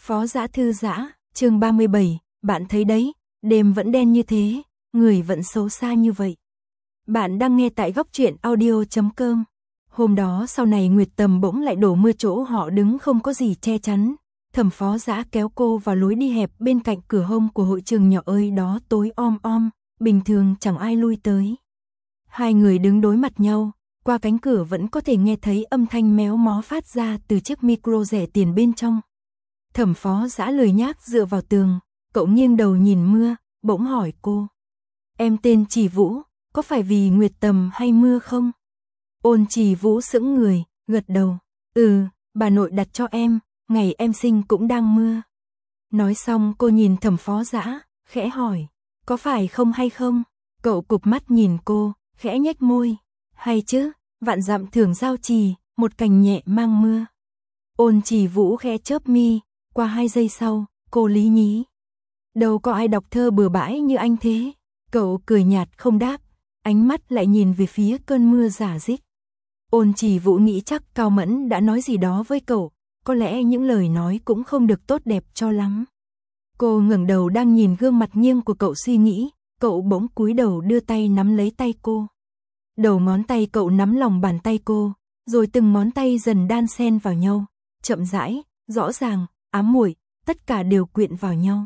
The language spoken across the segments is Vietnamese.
Phó Dã thư giã, chương 37, bạn thấy đấy, đêm vẫn đen như thế, người vẫn xấu xa như vậy. Bạn đang nghe tại góc truyện audio.com. Hôm đó sau này Nguyệt Tầm bỗng lại đổ mưa, chỗ họ đứng không có gì che chắn. Thẩm Phó Dã kéo cô vào lối đi hẹp bên cạnh cửa hông của hội trường nhỏ ơi đó, tối om om, bình thường chẳng ai lui tới. Hai người đứng đối mặt nhau, qua cánh cửa vẫn có thể nghe thấy âm thanh méo mó phát ra từ chiếc micro rẻ tiền bên trong. Thẩm Phó Dã lười nhác dựa vào tường, cậu nghiêng đầu nhìn mưa, bỗng hỏi cô. Em tên Trì Vũ, có phải vì Nguyệt Tầm hay mưa không? Ôn Trì Vũ sững người, gật đầu. Bà nội đặt cho em, ngày em sinh cũng đang mưa. Nói xong cô nhìn Thẩm Phó Dã, khẽ hỏi. Có phải không hay không? Cậu cụp mắt nhìn cô, khẽ nhếch môi. Hay chứ, vạn dặm thưởng giao trì, một cành nhẹ mang mưa. Ôn Trì Vũ khẽ chớp mi. Qua 2 giây sau, cô lý nhí. Đâu có ai đọc thơ bừa bãi như anh thế. Cậu cười nhạt không đáp, ánh mắt lại nhìn về phía cơn mưa rả rích. Ôn Trì Vũ nghĩ chắc Cao Mẫn đã nói gì đó với cậu, có lẽ những lời nói cũng không được tốt đẹp cho lắm. Cô ngẩng đầu đang nhìn gương mặt nghiêng của cậu suy nghĩ, cậu bỗng cúi đầu đưa tay nắm lấy tay cô. Đầu ngón tay cậu nắm lòng bàn tay cô, rồi từng ngón tay dần đan xen vào nhau, chậm rãi, rõ ràng, ám muội, tất cả đều quyện vào nhau.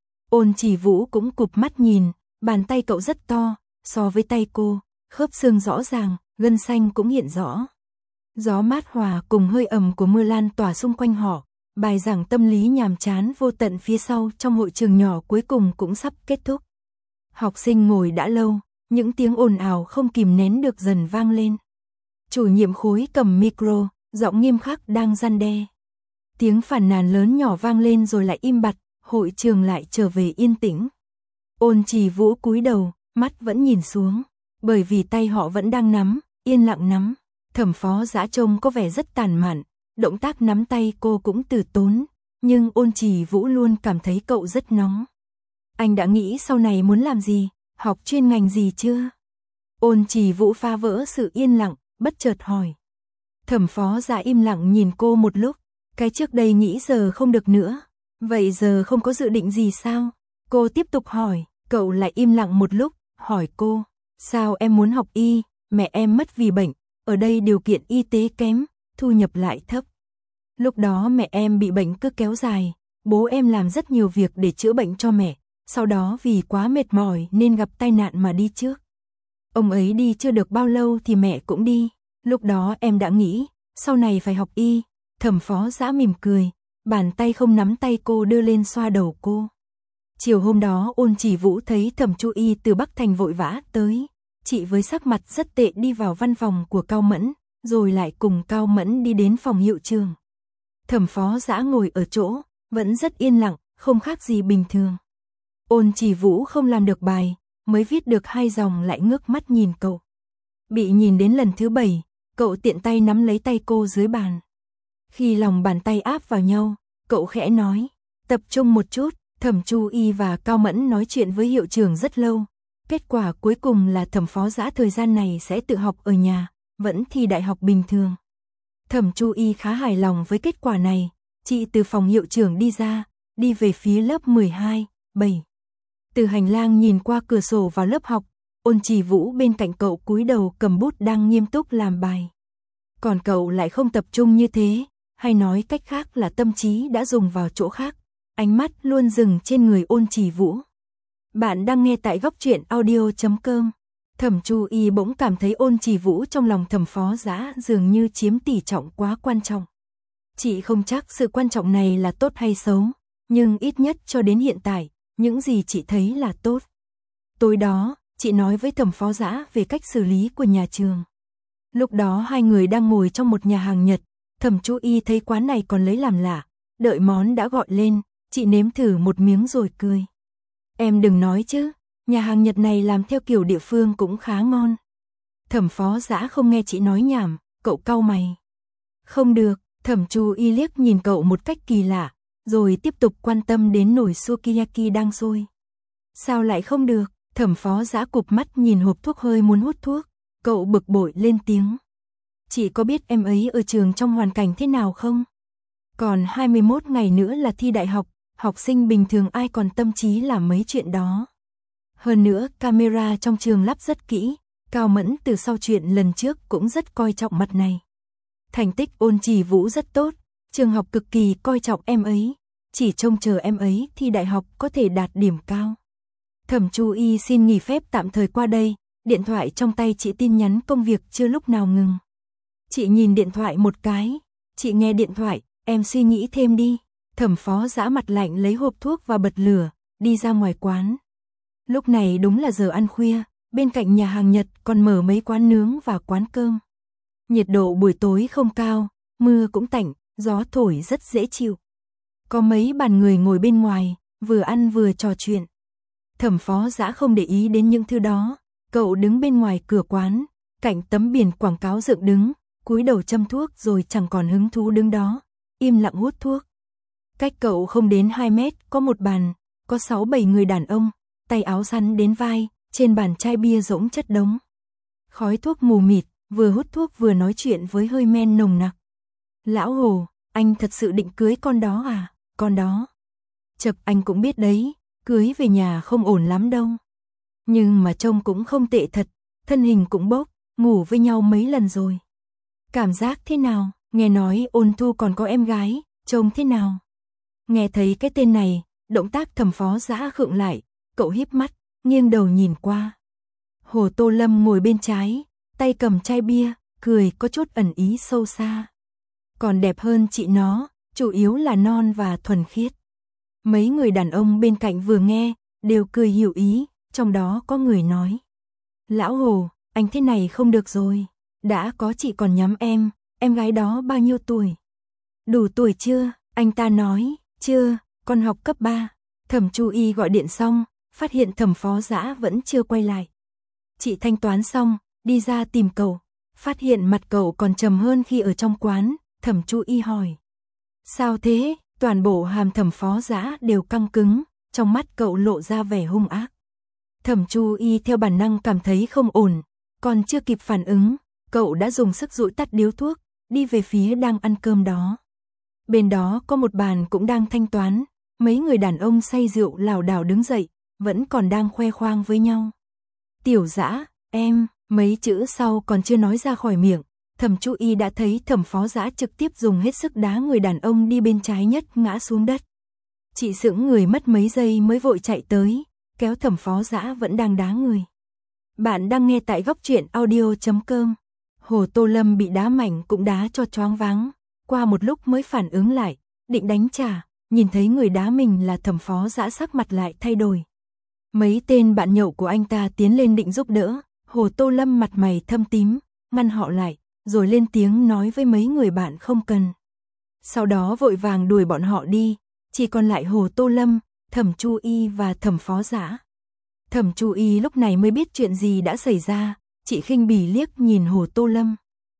Ôn Trì Vũ cũng cụp mắt nhìn, bàn tay cậu rất to, so với tay cô, khớp xương rõ ràng, gân xanh cũng hiện rõ. Gió mát hòa cùng hơi ẩm của mưa lan tỏa xung quanh họ, bài giảng tâm lý nhàm chán vô tận phía sau trong hội trường nhỏ cuối cùng cũng sắp kết thúc. Học sinh ngồi đã lâu, những tiếng ồn ào không kìm nén được dần vang lên. Chủ nhiệm khối cầm micro, giọng nghiêm khắc đang răn đe. Tiếng phàn nàn lớn nhỏ vang lên rồi lại im bặt, hội trường lại trở về yên tĩnh. Ôn Trì Vũ cúi đầu, mắt vẫn nhìn xuống, bởi vì tay họ vẫn đang nắm, yên lặng nắm. Thẩm Phó Dã trông có vẻ rất tàn mạn, động tác nắm tay cô cũng từ tốn, nhưng Ôn Trì Vũ luôn cảm thấy cậu rất nóng. Anh đã nghĩ sau này muốn làm gì, học chuyên ngành gì chưa? Ôn Trì Vũ phá vỡ sự yên lặng, bất chợt hỏi. Thẩm Phó Dã im lặng nhìn cô một lúc, cái trước đây nghĩ giờ không được nữa, vậy giờ không có dự định gì sao? Cô tiếp tục hỏi, cậu lại im lặng một lúc, hỏi cô, sao em muốn học y, mẹ em mất vì bệnh, ở đây điều kiện y tế kém, thu nhập lại thấp. Lúc đó mẹ em bị bệnh cứ kéo dài, bố em làm rất nhiều việc để chữa bệnh cho mẹ, sau đó vì quá mệt mỏi nên gặp tai nạn mà đi trước. Ông ấy đi chưa được bao lâu thì mẹ cũng đi, lúc đó em đã nghĩ, sau này phải học y. Thẩm Phó Dã mỉm cười, bàn tay không nắm tay cô đưa lên xoa đầu cô. Chiều hôm đó Ôn Trì Vũ thấy Thẩm Chu Y từ Bắc Thành vội vã tới, chị với sắc mặt rất tệ đi vào văn phòng của Cao Mẫn, rồi lại cùng Cao Mẫn đi đến phòng hiệu trường. Thẩm Phó Dã ngồi ở chỗ, vẫn rất yên lặng, không khác gì bình thường. Ôn Trì Vũ không làm được bài, mới viết được 2 dòng lại ngước mắt nhìn cậu. Bị nhìn đến lần thứ 7, cậu tiện tay nắm lấy tay cô dưới bàn. Khi lòng bàn tay áp vào nhau, cậu khẽ nói, tập trung một chút. Thẩm Chu Y và Cao Mẫn nói chuyện với hiệu trưởng rất lâu. Kết quả cuối cùng là Thẩm Phó Dã thời gian này sẽ tự học ở nhà, vẫn thi đại học bình thường. Thẩm Chu Y khá hài lòng với kết quả này, chị từ phòng hiệu trưởng đi ra, đi về phía lớp 12, 7. Từ hành lang nhìn qua cửa sổ vào lớp học, Ôn Trì Vũ bên cạnh cậu cúi đầu cầm bút đang nghiêm túc làm bài. Còn cậu lại không tập trung như thế, hay nói cách khác là tâm trí đã dùng vào chỗ khác. Ánh mắt luôn dừng trên người Ôn Trì Vũ. Bạn đang nghe tại góc truyện audio.com. Thẩm Chu Y bỗng cảm thấy Ôn Trì Vũ trong lòng Thẩm Phó Dã dường như chiếm tỷ trọng quá quan trọng. Chị không chắc sự quan trọng này là tốt hay xấu, nhưng ít nhất cho đến hiện tại, những gì chị thấy là tốt. Tối đó, chị nói với Thẩm Phó Dã về cách xử lý của nhà trường. Lúc đó hai người đang ngồi trong một nhà hàng Nhật, Thẩm Chu Y thấy quán này còn lấy làm lạ, đợi món đã gọi lên. Chị nếm thử một miếng rồi cười. Em đừng nói chứ, nhà hàng Nhật này làm theo kiểu địa phương cũng khá ngon. Thẩm Phó Dã không nghe chị nói nhảm, cậu cau mày. Không được, Thẩm Chu Y liếc nhìn cậu một cách kỳ lạ, rồi tiếp tục quan tâm đến nồi sukiyaki đang sôi. Sao lại không được? Thẩm Phó Dã cụp mắt nhìn hộp thuốc hơi muốn hút thuốc, cậu bực bội lên tiếng. Chị có biết em ấy ở trường trong hoàn cảnh thế nào không? Còn 21 ngày nữa là thi đại học, học sinh bình thường ai còn tâm trí làm mấy chuyện đó. Hơn nữa, camera trong trường lắp rất kỹ, Cao Mẫn từ sau chuyện lần trước cũng rất coi trọng mặt này. Thành tích Ôn Chỉ Vũ rất tốt, trường học cực kỳ coi trọng em ấy, chỉ trông chờ em ấy thi đại học có thể đạt điểm cao. Thẩm Chu Y xin nghỉ phép tạm thời qua đây, điện thoại trong tay chị tin nhắn công việc chưa lúc nào ngừng. Chị nhìn điện thoại một cái, chị nghe điện thoại, em suy nghĩ thêm đi. Thẩm Phó Dã mặt lạnh lấy hộp thuốc và bật lửa, đi ra ngoài quán. Lúc này đúng là giờ ăn khuya, bên cạnh nhà hàng Nhật còn mở mấy quán nướng và quán cơm. Nhiệt độ buổi tối không cao, mưa cũng tạnh, gió thổi rất dễ chịu. Có mấy bàn người ngồi bên ngoài, vừa ăn vừa trò chuyện. Thẩm Phó Dã không để ý đến những thứ đó, cậu đứng bên ngoài cửa quán, cạnh tấm biển quảng cáo dựng đứng, cúi đầu châm thuốc rồi chẳng còn hứng thú đứng đó, im lặng hút thuốc. Cách cậu không đến 2 mét có một bàn, có 6-7 người đàn ông, tay áo sắn đến vai, trên bàn chai bia rỗng chất đống. Khói thuốc mù mịt, vừa hút thuốc vừa nói chuyện với hơi men nồng nặc. Lão Hồ, anh thật sự định cưới con đó à? Con đó. Chật anh cũng biết đấy, cưới về nhà không ổn lắm đâu. Nhưng mà trông cũng không tệ thật, thân hình cũng bốc, ngủ với nhau mấy lần rồi. Cảm giác thế nào? Nghe nói Ôn Thu còn có em gái, trông thế nào? Nghe thấy cái tên này, động tác Thẩm Phó Dã khựng lại, cậu híp mắt, nghiêng đầu nhìn qua. Hồ Tô Lâm ngồi bên trái, tay cầm chai bia, cười có chút ẩn ý sâu xa. Còn đẹp hơn chị nó, chủ yếu là non và thuần khiết. Mấy người đàn ông bên cạnh vừa nghe, đều cười hiểu ý, trong đó có người nói. Lão Hồ, anh thế này không được rồi, đã có chị còn nhắm em gái đó bao nhiêu tuổi? Đủ tuổi chưa? Anh ta nói, chưa, con học cấp 3. Thẩm Chu Y gọi điện xong, phát hiện Thẩm Phó Dã vẫn chưa quay lại. Chị thanh toán xong, đi ra tìm cậu, phát hiện mặt cậu còn trầm hơn khi ở trong quán, Thẩm Chu Y hỏi. Sao thế? Toàn bộ hàm Thẩm Phó Dã đều căng cứng, trong mắt cậu lộ ra vẻ hung ác. Thẩm Chu Y theo bản năng cảm thấy không ổn, còn chưa kịp phản ứng, cậu đã dùng sức dụi tắt điếu thuốc, đi về phía đang ăn cơm đó. Bên đó có một bàn cũng đang thanh toán, mấy người đàn ông say rượu lảo đảo đứng dậy, vẫn còn đang khoe khoang với nhau. Tiểu Dã, em, mấy chữ sau còn chưa nói ra khỏi miệng, Thẩm Chu Y đã thấy Thẩm Phó Dã trực tiếp dùng hết sức đá người đàn ông đi bên trái nhất ngã xuống đất. Chị sững người mất mấy giây mới vội chạy tới, kéo Thẩm Phó Dã vẫn đang đá người. Bạn đang nghe tại góc truyện audio.com. Hồ Tô Lâm bị đá mạnh cũng đá cho choáng váng, qua một lúc mới phản ứng lại, định đánh trả, nhìn thấy người đá mình là Thẩm Phó Dã sắc mặt lại thay đổi. Mấy tên bạn nhậu của anh ta tiến lên định giúp đỡ, Hồ Tô Lâm mặt mày thâm tím, ngăn họ lại, rồi lên tiếng nói với mấy người bạn không cần. Sau đó vội vàng đuổi bọn họ đi, chỉ còn lại Hồ Tô Lâm, Thẩm Chu Y và Thẩm Phó Dã. Thẩm Chu Y lúc này mới biết chuyện gì đã xảy ra, chị khinh bỉ liếc nhìn Hồ Tô Lâm.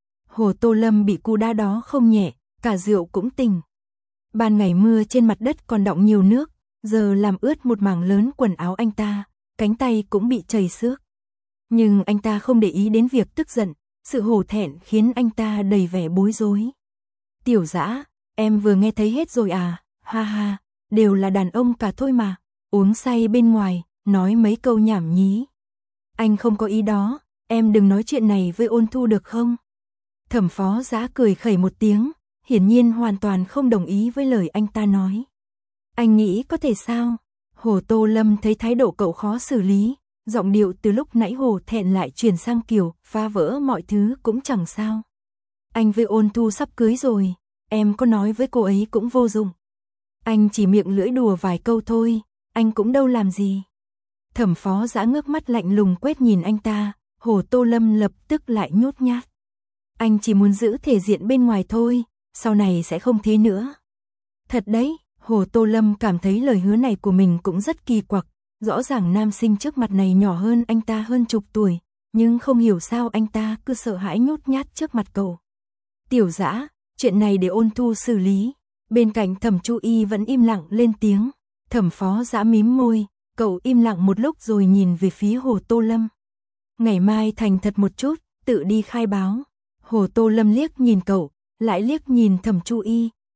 Hồ Tô Lâm bị cú đá đó không nhẹ, cả rượu cũng tỉnh. Ban ngày mưa trên mặt đất còn đọng nhiều nước, giờ làm ướt một mảng lớn quần áo anh ta, cánh tay cũng bị trầy xước. Nhưng anh ta không để ý đến việc tức giận, sự hổ thẹn khiến anh ta đầy vẻ bối rối. Tiểu Dã, em vừa nghe thấy hết rồi à, ha ha, đều là đàn ông cả thôi mà, uống say bên ngoài, nói mấy câu nhảm nhí. Anh không có ý đó, em đừng nói chuyện này với Ôn Thu được không? Thẩm Phó Dã cười khẩy một tiếng, hiển nhiên hoàn toàn không đồng ý với lời anh ta nói. Anh nghĩ có thể sao? Hồ Tô Lâm thấy thái độ cậu khó xử lý, giọng điệu từ lúc nãy hổ thẹn lại chuyển sang kiểu phá vỡ mọi thứ cũng chẳng sao. Anh với Ôn Thu sắp cưới rồi, em có nói với cô ấy cũng vô dụng. Anh chỉ miệng lưỡi đùa vài câu thôi, anh cũng đâu làm gì. Thẩm Phó Dã ngước mắt lạnh lùng quét nhìn anh ta, Hồ Tô Lâm lập tức lại nhút nhát. Anh chỉ muốn giữ thể diện bên ngoài thôi, sau này sẽ không thế nữa. Thật đấy, Hồ Tô Lâm cảm thấy lời hứa này của mình cũng rất kỳ quặc, rõ ràng nam sinh trước mặt này nhỏ hơn anh ta hơn chục tuổi, nhưng không hiểu sao anh ta cứ sợ hãi nhút nhát trước mặt cậu. Tiểu Dã, chuyện này để Ôn Thu xử lý. Bên cạnh Thẩm Chu Y vẫn im lặng lên tiếng. Thẩm Phó Dã mím môi, cậu im lặng một lúc rồi nhìn về phía Hồ Tô Lâm. Ngày mai thành thật một chút, tự đi khai báo. Hồ Tô Lâm liếc nhìn cậu, lại liếc nhìn Thẩm Chu Y,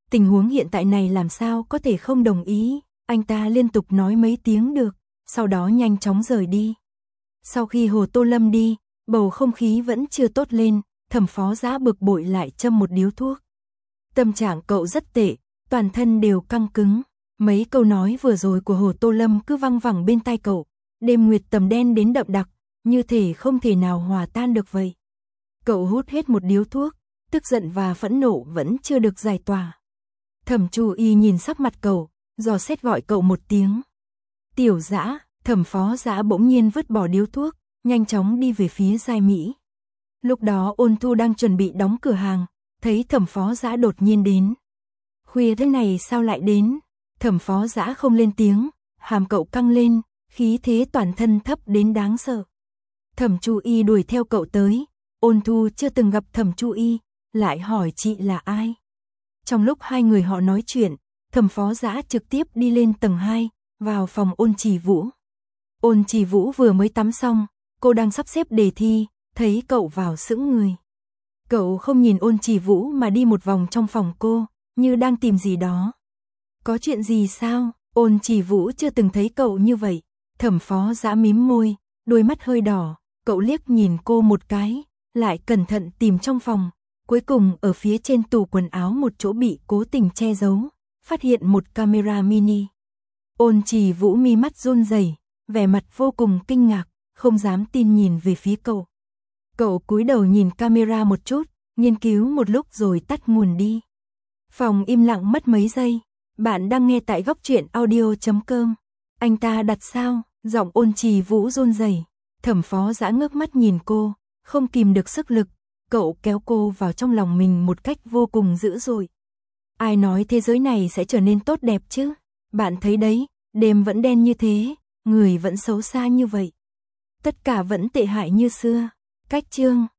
tình huống hiện tại này làm sao có thể không đồng ý, anh ta liên tục nói mấy tiếng được, sau đó nhanh chóng rời đi. Sau khi Hồ Tô Lâm đi, bầu không khí vẫn chưa tốt lên, Thẩm Phó Dã bực bội lại châm một điếu thuốc. Tâm trạng cậu rất tệ, toàn thân đều căng cứng, mấy câu nói vừa rồi của Hồ Tô Lâm cứ văng vẳng bên tai cậu, đêm nguyệt tầm đen đến đậm đặc, như thể không thể nào hòa tan được vậy. Cậu hút hết một điếu thuốc, tức giận và phẫn nộ vẫn chưa được giải tỏa. Thẩm Chu Y nhìn sắc mặt cậu, dò xét gọi cậu một tiếng. Tiểu Dã. Thẩm Phó Dã bỗng nhiên vứt bỏ điếu thuốc, nhanh chóng đi về phía Giai Mỹ. Lúc đó Ôn Thu đang chuẩn bị đóng cửa hàng, thấy Thẩm Phó Dã đột nhiên đến. Khuya thế này sao lại đến? Thẩm Phó Dã không lên tiếng, hàm cậu căng lên, khí thế toàn thân thấp đến đáng sợ. Thẩm Chu Y đuổi theo cậu tới, Ôn Thu chưa từng gặp Thẩm Chu Y, lại hỏi chị là ai. Trong lúc hai người họ nói chuyện, Thẩm Phó Dã trực tiếp đi lên tầng 2, vào phòng Ôn Chỉ Vũ. Ôn Chỉ Vũ vừa mới tắm xong, cô đang sắp xếp đề thi, thấy cậu vào sững người. Cậu không nhìn Ôn Chỉ Vũ mà đi một vòng trong phòng cô, như đang tìm gì đó. Có chuyện gì sao? Ôn Chỉ Vũ chưa từng thấy cậu như vậy. Thẩm Phó Dã mím môi, đôi mắt hơi đỏ, cậu liếc nhìn cô một cái, lại cẩn thận tìm trong phòng. Cuối cùng ở phía trên tủ quần áo một chỗ bị cố tình che giấu, phát hiện một camera mini. Ôn Chỉ Vũ mi mắt run rẩy, vẻ mặt vô cùng kinh ngạc, không dám tin nhìn về phía cậu. Cậu cúi đầu nhìn camera một chút, nghiên cứu một lúc rồi tắt nguồn đi. Phòng im lặng mất mấy giây. Bạn đang nghe tại góc truyện audio.com. Anh ta đặt sao? Giọng Ôn Chỉ Vũ run rẩy. Thẩm Phó Dã ngước mắt nhìn cô, không kìm được sức lực. Cậu kéo cô vào trong lòng mình một cách vô cùng dữ dội. Ai nói thế giới này sẽ trở nên tốt đẹp chứ? Bạn thấy đấy, đêm vẫn đen như thế, người vẫn xấu xa như vậy. Tất cả vẫn tệ hại như xưa. Cách chương